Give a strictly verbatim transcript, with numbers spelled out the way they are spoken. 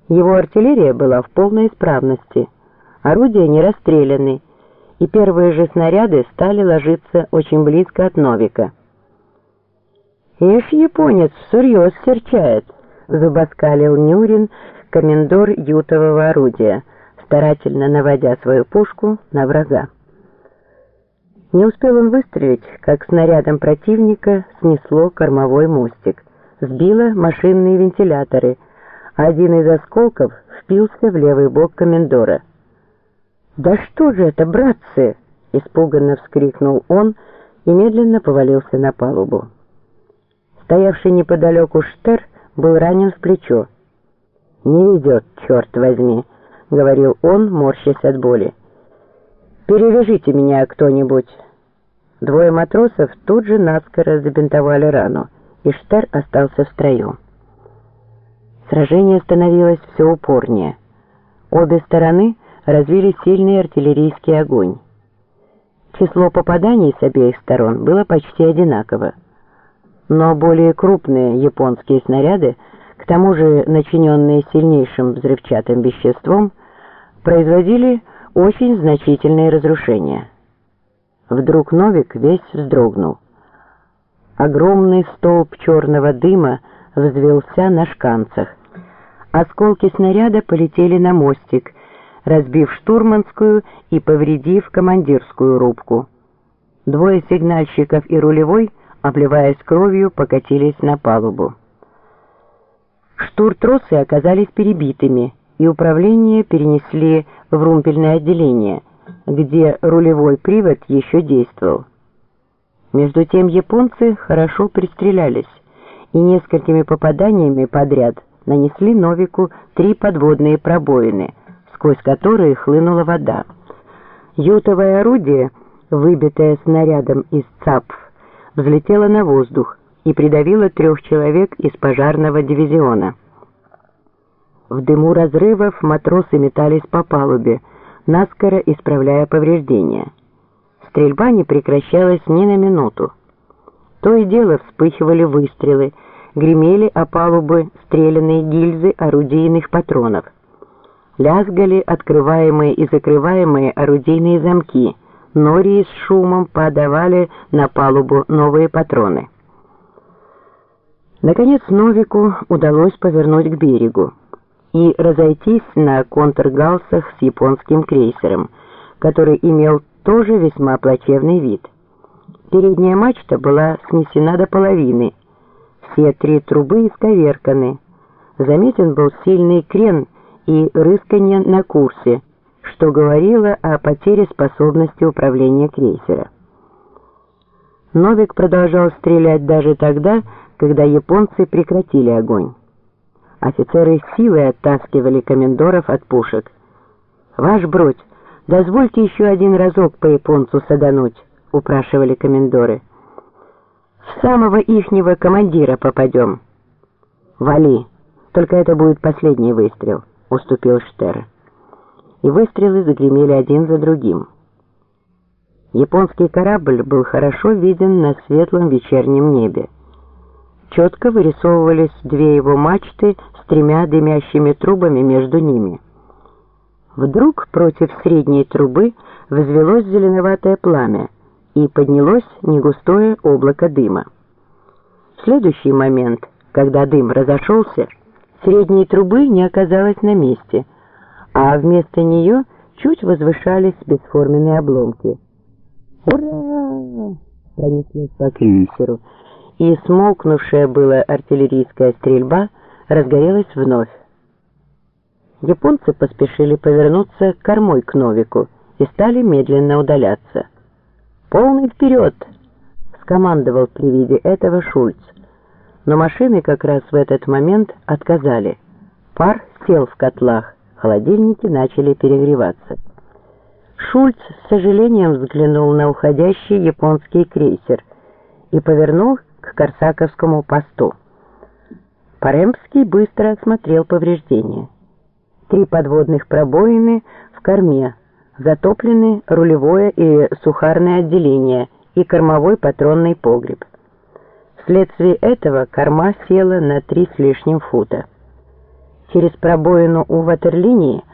Его артиллерия была в полной исправности, орудия не расстреляны, и первые же снаряды стали ложиться очень близко от Новика. «Ишь, японец всерьез серчает», — зубоскалил Нюрин, комендор ютового орудия, старательно наводя свою пушку на врага. Не успел он выстрелить, как снарядом противника снесло кормовой мостик, сбило машинные вентиляторы, а один из осколков впился в левый бок комендора. «Да что же это, братцы!» — испуганно вскрикнул он и медленно повалился на палубу. Стоявший неподалеку Штер был ранен в плечо. «Не ведет, черт возьми», — говорил он, морщась от боли. «Перевяжите меня кто-нибудь». Двое матросов тут же наскоро забинтовали рану, и Штер остался в строю. Сражение становилось все упорнее. Обе стороны развили сильный артиллерийский огонь. Число попаданий с обеих сторон было почти одинаково. Но более крупные японские снаряды, к тому же начиненные сильнейшим взрывчатым веществом, производили очень значительные разрушения. Вдруг Новик весь вздрогнул. Огромный столб черного дыма взвелся на шканцах. Осколки снаряда полетели на мостик, разбив штурманскую и повредив командирскую рубку. Двое сигнальщиков и рулевой, обливаясь кровью, покатились на палубу. Штуртросы оказались перебитыми, и управление перенесли в румпельное отделение, где рулевой привод еще действовал. Между тем японцы хорошо пристрелялись и несколькими попаданиями подряд нанесли Новику три подводные пробоины, сквозь которые хлынула вода. Ютовое орудие, выбитое снарядом из ЦАПФ, взлетело на воздух и придавило трех человек из пожарного дивизиона. В дыму разрывов матросы метались по палубе, наскоро исправляя повреждения. Стрельба не прекращалась ни на минуту. То и дело вспыхивали выстрелы, гремели о палубы стрелянные гильзы орудийных патронов. Лязгали открываемые и закрываемые орудийные замки, нори с шумом подавали на палубу новые патроны. Наконец Новику удалось повернуть к берегу и разойтись на контргалсах с японским крейсером, который имел тоже весьма плачевный вид. Передняя мачта была снесена до половины, все три трубы исковерканы, заметен был сильный крен и рысканье на курсе, что говорило о потере способности управления крейсера. Новик продолжал стрелять даже тогда, когда японцы прекратили огонь. Офицеры силой оттаскивали комендоров от пушек. «Ваш бродь, дозвольте еще один разок по японцу садануть», — упрашивали комендоры. «В самого ихнего командира попадем». «Вали, только это будет последний выстрел», — уступил Штер. И выстрелы загремели один за другим. Японский корабль был хорошо виден на светлом вечернем небе. Четко вырисовывались две его мачты с тремя дымящими трубами между ними. Вдруг против средней трубы взвелось зеленоватое пламя и поднялось негустое облако дыма. В следующий момент, когда дым разошелся, средней трубы не оказалось на месте, а вместо нее чуть возвышались бесформенные обломки. «Ура!» — пронеслось по крейсеру, и смолкнувшая была артиллерийская стрельба разгорелась вновь. Японцы поспешили повернуться кормой к Новику и стали медленно удаляться. «Полный вперед!» — скомандовал при виде этого Шульц. Но машины как раз в этот момент отказали. Пар сел в котлах, холодильники начали перегреваться. Шульц с сожалением взглянул на уходящий японский крейсер и повернул к корсаковскому посту. Паремский быстро осмотрел повреждения. Три подводных пробоины в корме, затоплены рулевое и сухарное отделение и кормовой патронный погреб. Вследствие этого корма села на три с лишним фута. Через пробоину у ватерлинии